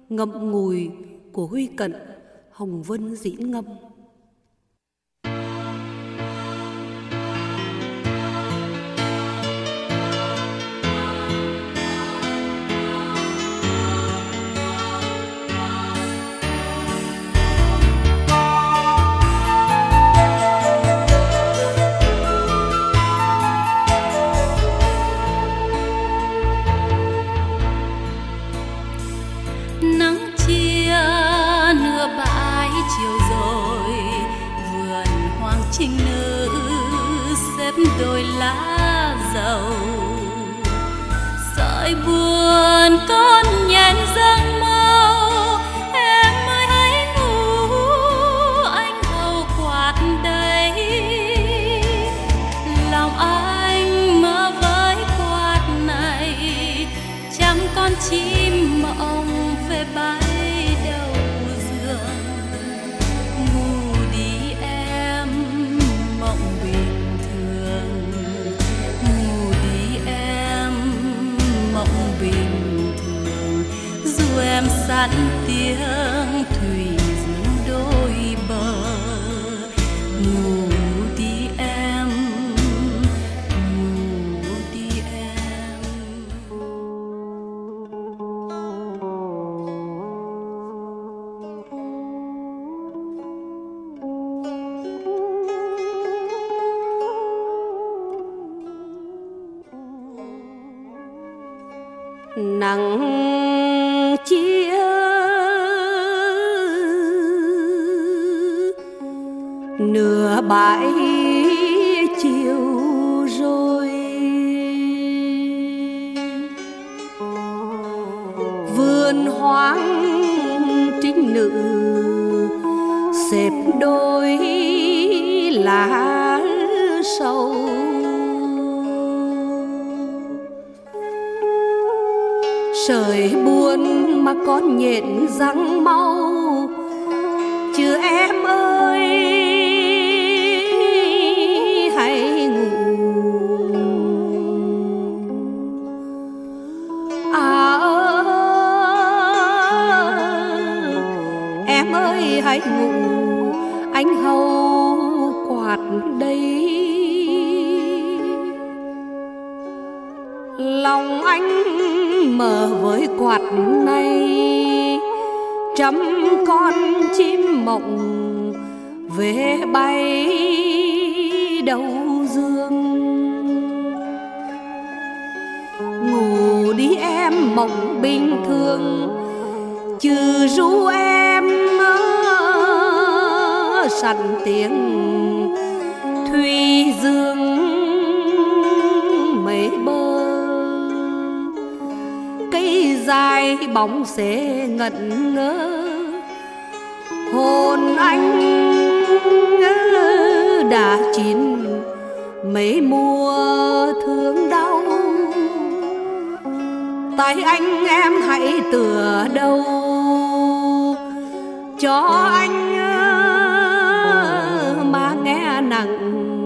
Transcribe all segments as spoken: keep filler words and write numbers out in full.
ngậm ngùi của Huy Cận, Hồng Vân diễn ngâm. Trinh nữ xếp đôi lá dầu, sợi buồn con nhện dâng mau. Em ơi hãy ngủ, anh hầu quạt đây. Lòng anh mơ với quạt này, chẳng con chim mộng về bay. Em sẵn tiếng thủy dương đôi bờ, ngủ đi em, ngủ đi em. Nắng chia nửa bãi chiều rồi, vườn hoang trinh nữ xếp đôi lá sầu. Sợi buồn mà con nhện răng mau, chứ em ơi hãy ngủ. À em ơi hãy ngủ, anh hầu quạt đây. Lòng anh mở với quạt này, trăm con chim mộng về bay đầu dương. Ngủ đi em mộng bình thường, trừ ru em sẵn tiếng thủy dương mấy bờ. Cây dài bóng xế ngẩn ngơ, hồn anh đã chín mấy mùa thương đau. Tay anh em hãy tựa đầu cho anh mà nghe nặng.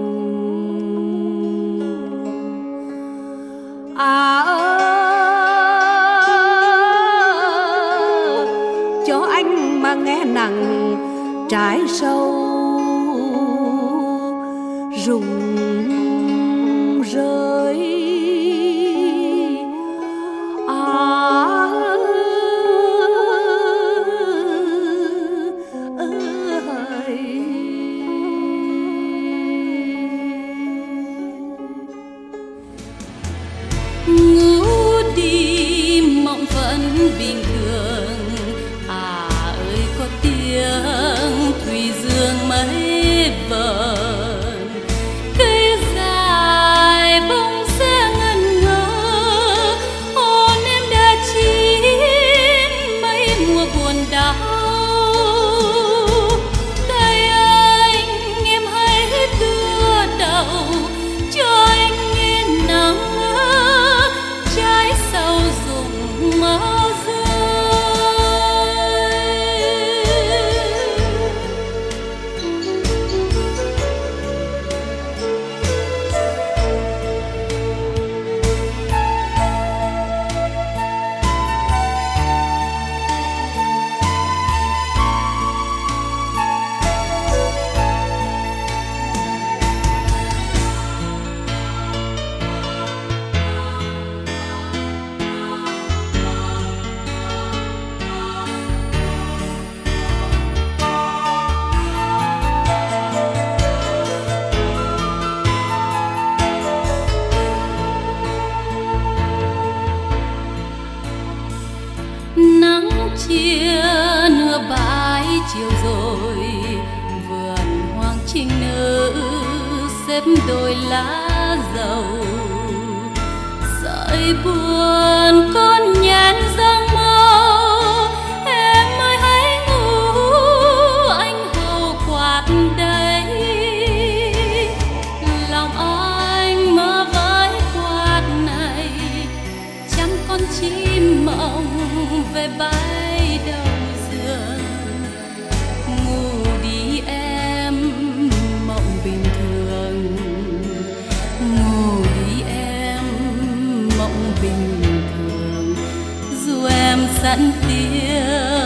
À ơi cho anh mà nghe nặng trái sâu rụng rơi. Bình thường à ơi có tiếng thủy dương mấy vần, cây dài bông sẽ ngẩn ngơ. Hồn em đã chín mấy mùa buồn đau. Tay anh em hãy tựa đầu cho anh nghe nắng trái sầu rụng mơ. nắng chia nửa bãi chiều rồi, vườn hoàng trinh nữ xếp đôi lá dầu. Sợi buồn con nhén dâng mơ, em ơi hãy ngủ, anh hầu quạt đây. Lòng anh mơ với quạt này, trăm con chim mộng về bay đầu giường. Ngủ đi em, mộng bình thường. Ngủ đi em, mộng bình thường. Dù em sẵn tiếng